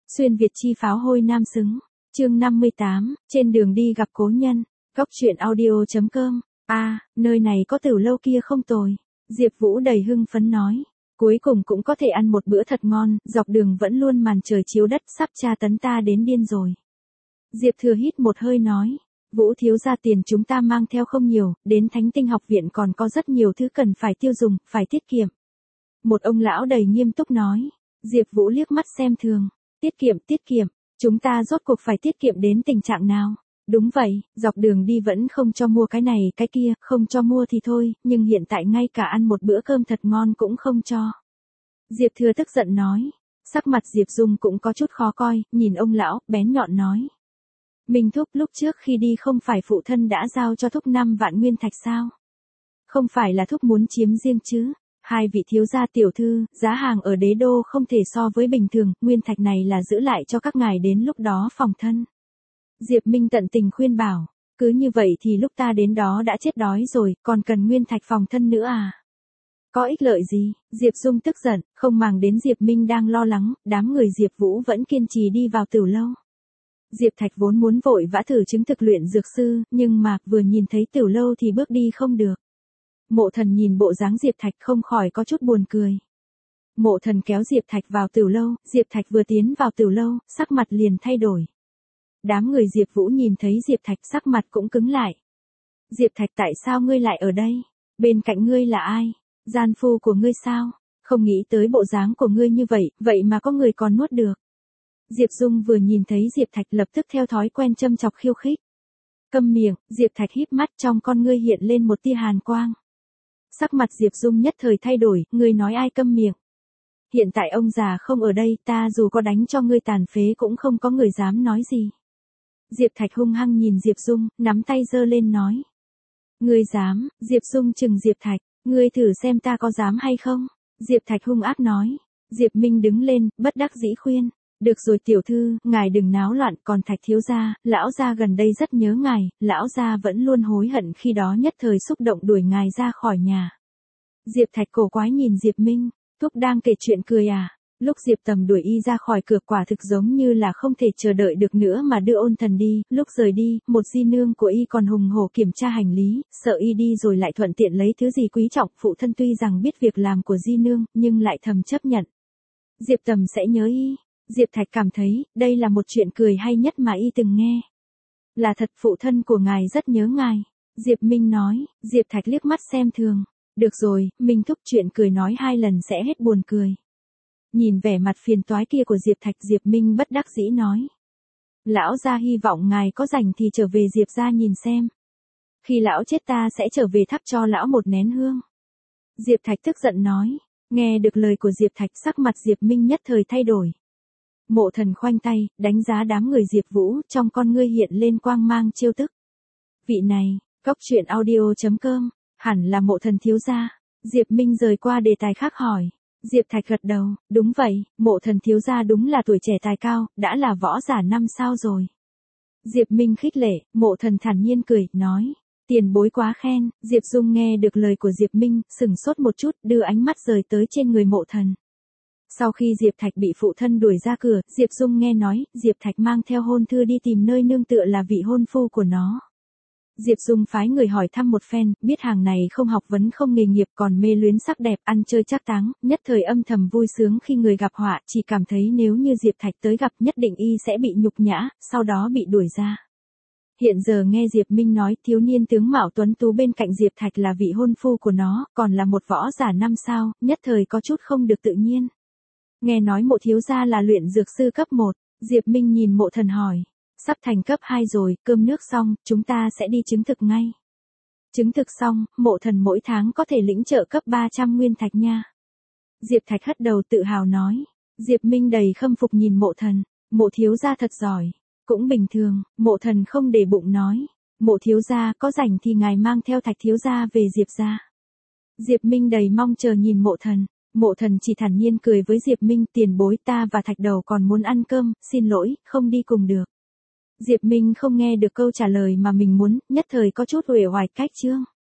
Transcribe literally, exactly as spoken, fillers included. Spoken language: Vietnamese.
Xuyên Việt chi pháo hôi nam xứng. Chương năm mươi tám, trên đường đi gặp cố nhân. Góc truyện audio chấm com. A, à, nơi này có tiểu lâu kia không tồi. Diệp Vũ đầy hưng phấn nói. Cuối cùng cũng có thể ăn một bữa thật ngon, dọc đường vẫn luôn màn trời chiếu đất, sắp tra tấn ta đến điên rồi. Diệp Thừa hít một hơi nói. Vũ thiếu gia, tiền chúng ta mang theo không nhiều, đến Thánh Tinh học viện còn có rất nhiều thứ cần phải tiêu dùng, phải tiết kiệm. Một ông lão đầy nghiêm túc nói. Diệp Vũ liếc mắt xem thường. Tiết kiệm, tiết kiệm, chúng ta rốt cuộc phải tiết kiệm đến tình trạng nào? Đúng vậy, dọc đường đi vẫn không cho mua cái này cái kia, không cho mua thì thôi, nhưng hiện tại ngay cả ăn một bữa cơm thật ngon cũng không cho. Diệp Thừa tức giận nói. Sắc mặt Diệp Dung cũng có chút khó coi, nhìn ông lão, bén nhọn nói. Minh thúc, lúc trước khi đi không phải phụ thân đã giao cho thúc năm vạn nguyên thạch sao? Không phải là thúc muốn chiếm riêng chứ? Hai vị thiếu gia tiểu thư, giá hàng ở đế đô không thể so với bình thường, nguyên thạch này là giữ lại cho các ngài đến lúc đó phòng thân. Diệp Minh tận tình khuyên bảo, cứ như vậy thì lúc ta đến đó đã chết đói rồi, còn cần nguyên thạch phòng thân nữa à? Có ích lợi gì? Diệp Dung tức giận, không màng đến Diệp Minh đang lo lắng, đám người Diệp Vũ vẫn kiên trì đi vào tiểu lâu. Diệp Thạch vốn muốn vội vã thử chứng thực luyện dược sư, nhưng mà vừa nhìn thấy tiểu lâu thì bước đi không được. Mộ Thần nhìn bộ dáng Diệp Thạch không khỏi có chút buồn cười. Mộ Thần kéo Diệp Thạch vào tiểu lâu, Diệp Thạch vừa tiến vào tiểu lâu, sắc mặt liền thay đổi. Đám người Diệp Vũ nhìn thấy Diệp Thạch sắc mặt cũng cứng lại. Diệp Thạch, tại sao ngươi lại ở đây? Bên cạnh ngươi là ai? Gian phu của ngươi sao? Không nghĩ tới bộ dáng của ngươi như vậy, vậy mà có người còn nuốt được. Diệp Dung vừa nhìn thấy Diệp Thạch lập tức theo thói quen châm chọc khiêu khích. Câm miệng, Diệp Thạch híp mắt, trong con ngươi hiện lên một tia hàn quang. Sắc mặt Diệp Dung nhất thời thay đổi, ngươi nói ai câm miệng? Hiện tại ông già không ở đây, ta dù có đánh cho ngươi tàn phế cũng không có người dám nói gì. Diệp Thạch hung hăng nhìn Diệp Dung, nắm tay giơ lên nói. Ngươi dám? Diệp Dung trừng Diệp Thạch, ngươi thử xem ta có dám hay không? Diệp Thạch hung ác nói. Diệp Minh đứng lên, bất đắc dĩ khuyên. Được rồi tiểu thư, ngài đừng náo loạn, còn Thạch thiếu gia, lão gia gần đây rất nhớ ngài, lão gia vẫn luôn hối hận khi đó nhất thời xúc động đuổi ngài ra khỏi nhà. Diệp Thạch cổ quái nhìn Diệp Minh, thúc đang kể chuyện cười à? Lúc Diệp Tầm đuổi y ra khỏi cửa quả thực giống như là không thể chờ đợi được nữa mà đưa Ôn Thần đi, lúc rời đi, một di nương của y còn hùng hổ kiểm tra hành lý, sợ y đi rồi lại thuận tiện lấy thứ gì quý trọng, phụ thân tuy rằng biết việc làm của di nương, nhưng lại thầm chấp nhận. Diệp Tầm sẽ nhớ y. Diệp Thạch cảm thấy, đây là một chuyện cười hay nhất mà y từng nghe. Là thật, phụ thân của ngài rất nhớ ngài. Diệp Minh nói. Diệp Thạch liếc mắt xem thường. Được rồi, Minh thúc, chuyện cười nói hai lần sẽ hết buồn cười. Nhìn vẻ mặt phiền toái kia của Diệp Thạch, Diệp Minh bất đắc dĩ nói. Lão gia hy vọng ngài có rảnh thì trở về Diệp gia nhìn xem. Khi lão chết ta sẽ trở về thắp cho lão một nén hương. Diệp Thạch tức giận nói. Nghe được lời của Diệp Thạch, sắc mặt Diệp Minh nhất thời thay đổi. Mộ Thần khoanh tay, đánh giá đám người Diệp Vũ, trong con ngươi hiện lên quang mang trêu tức. Vị này, góc truyện audio chấm com, hẳn là Mộ Thần thiếu gia. Diệp Minh rời qua đề tài khác hỏi. Diệp Thạch gật đầu, đúng vậy, Mộ Thần thiếu gia đúng là tuổi trẻ tài cao, đã là võ giả năm sao rồi. Diệp Minh khích lệ, Mộ Thần thản nhiên cười, nói. Tiền bối quá khen. Diệp Dung nghe được lời của Diệp Minh, sừng sốt một chút, đưa ánh mắt rời tới trên người Mộ Thần. Sau khi Diệp Thạch bị phụ thân đuổi ra cửa, Diệp Dung nghe nói, Diệp Thạch mang theo hôn thư đi tìm nơi nương tựa là vị hôn phu của nó. Diệp Dung phái người hỏi thăm một phen, biết hàng này không học vấn không nghề nghiệp còn mê luyến sắc đẹp, ăn chơi trác táng, nhất thời âm thầm vui sướng khi người gặp họa, chỉ cảm thấy nếu như Diệp Thạch tới gặp nhất định y sẽ bị nhục nhã, sau đó bị đuổi ra. Hiện giờ nghe Diệp Minh nói thiếu niên tướng mạo tuấn tú bên cạnh Diệp Thạch là vị hôn phu của nó, còn là một võ giả năm sao, nhất thời có chút không được tự nhiên. Nghe nói Mộ thiếu gia là luyện dược sư cấp một, Diệp Minh nhìn Mộ Thần hỏi. Sắp thành cấp hai rồi, cơm nước xong, chúng ta sẽ đi chứng thực ngay. Chứng thực xong, Mộ Thần mỗi tháng có thể lĩnh trợ cấp ba trăm nguyên thạch nha. Diệp Thạch hất đầu tự hào nói. Diệp Minh đầy khâm phục nhìn Mộ Thần. Mộ thiếu gia thật giỏi. Cũng bình thường, Mộ Thần không để bụng nói. Mộ thiếu gia, có rảnh thì ngài mang theo Thạch thiếu gia về Diệp gia. Diệp Minh đầy mong chờ nhìn Mộ Thần. Mộ Thần chỉ thản nhiên cười với Diệp Minh, tiền bối, ta và Thạch đầu còn muốn ăn cơm, xin lỗi, không đi cùng được. Diệp Minh không nghe được câu trả lời mà mình muốn, nhất thời có chút uể oải cách chương.